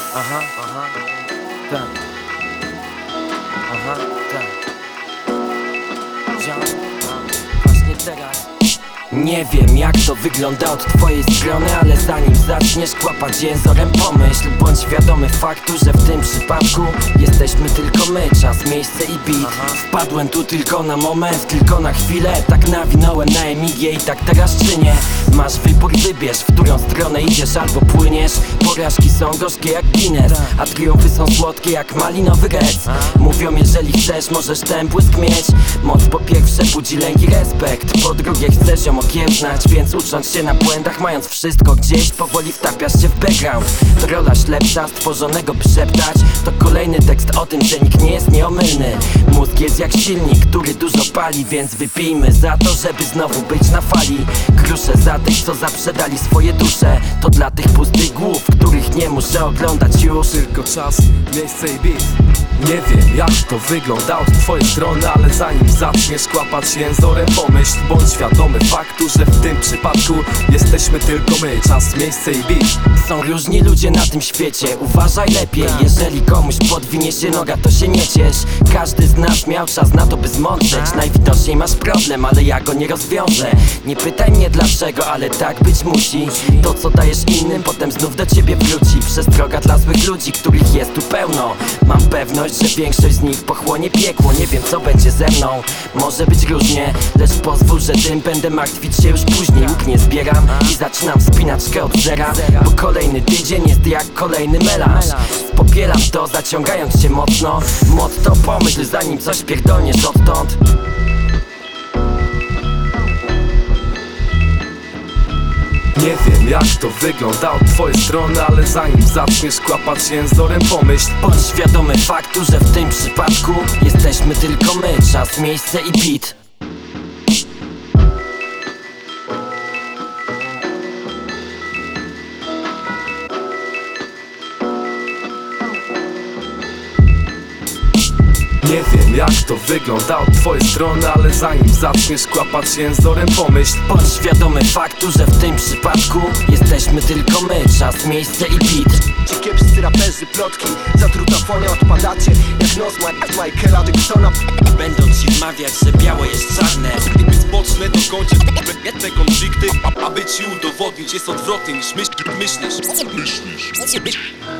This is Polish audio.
Aha, aha, tak. Aha, tak. Ziom, właśnie teraz. Nie wiem jak to wygląda od twojej strony, ale zanim zaczniesz kłapać jęzorem, pomyśl, bądź świadomy faktu, że w tym przypadku jesteśmy tylko my. Czas, miejsce i beat. Wpadłem tu tylko na moment, tylko na chwilę. Tak nawinąłem na Emigię i tak teraz czynię. Masz wybór, wybierz, w którą stronę idziesz albo płyniesz. Porażki są gorzkie jak Guinness, a triumfy są słodkie jak malinowy rec. Mówią, jeżeli chcesz, możesz ten błysk mieć. Moc po pierwsze budzi lęk i respekt, po drugie chcesz ją okiełznać, więc ucząc się na błędach, mając wszystko gdzieś, powoli wtapiasz się w background. To rola ślepsza, stworzonego by szeptać. To kolejny tekst o tym, że nikt nie jest nieomylny. Mózg jest jak silnik, który dużo pali, więc wypijmy za to, żeby znowu być na fali. Kruszę za tych, co zaprzedali swoje dusze. To dla tych pustych głów, których nie muszę oglądać już. Tylko czas, miejsce i beat. Nie wiem jak to wygląda od twojej strony, ale zanim zaczniesz kłapać jęzorem, pomyśl, bądź świadomy faktu, że w tym przypadku jesteśmy tylko my. Czas, miejsce i beat. Są różni ludzie na tym świecie, uważaj lepiej. Jeżeli komuś podwinie się noga, to się nie ciesz. Każdy z nas miał czas na to, by zmądrzeć. Najwidoczniej masz problem, ale ja go nie rozwiążę. Nie pytaj mnie dlaczego, ale tak być musi. To co dajesz innym, potem znów do ciebie wróci. Przestroga dla złych ludzi, których jest tu pełno. Mam pewność, że większość z nich pochłonie piekło. Nie wiem co będzie ze mną, może być różnie, lecz pozwól, że tym będę martwić się już później. Łuk nie zbieram i zaczynam spinaczkę od zera, bo kolejny tydzień jest jak kolejny melanż. Popieram to, zaciągając się mocno. Motto, pomyśl zanim coś pierdolniesz odtąd. Nie wiem jak to wygląda od twojej strony, ale zanim zaczniesz kłapać jęzorem, pomyśl, Bądź świadomy faktu, że w tym przypadku jesteśmy tylko my. Czas, miejsce i beat. nie wiem jak to wygląda od twojej strony, ale zanim zaczniesz kłapać jęzorem, pomyśl, Bądź świadomy faktu, że w tym przypadku jesteśmy tylko my. Czas, miejsce i beat. Ci kiepscy raperzy, plotki, zatruta fonia, odpadacie jak nos Michaela Jacksona. Będą ci wmawiać, że białe jest czarne. Spocznę dokończę te konflikty, aby ci udowodnić, jest odwrotnie niż myślisz.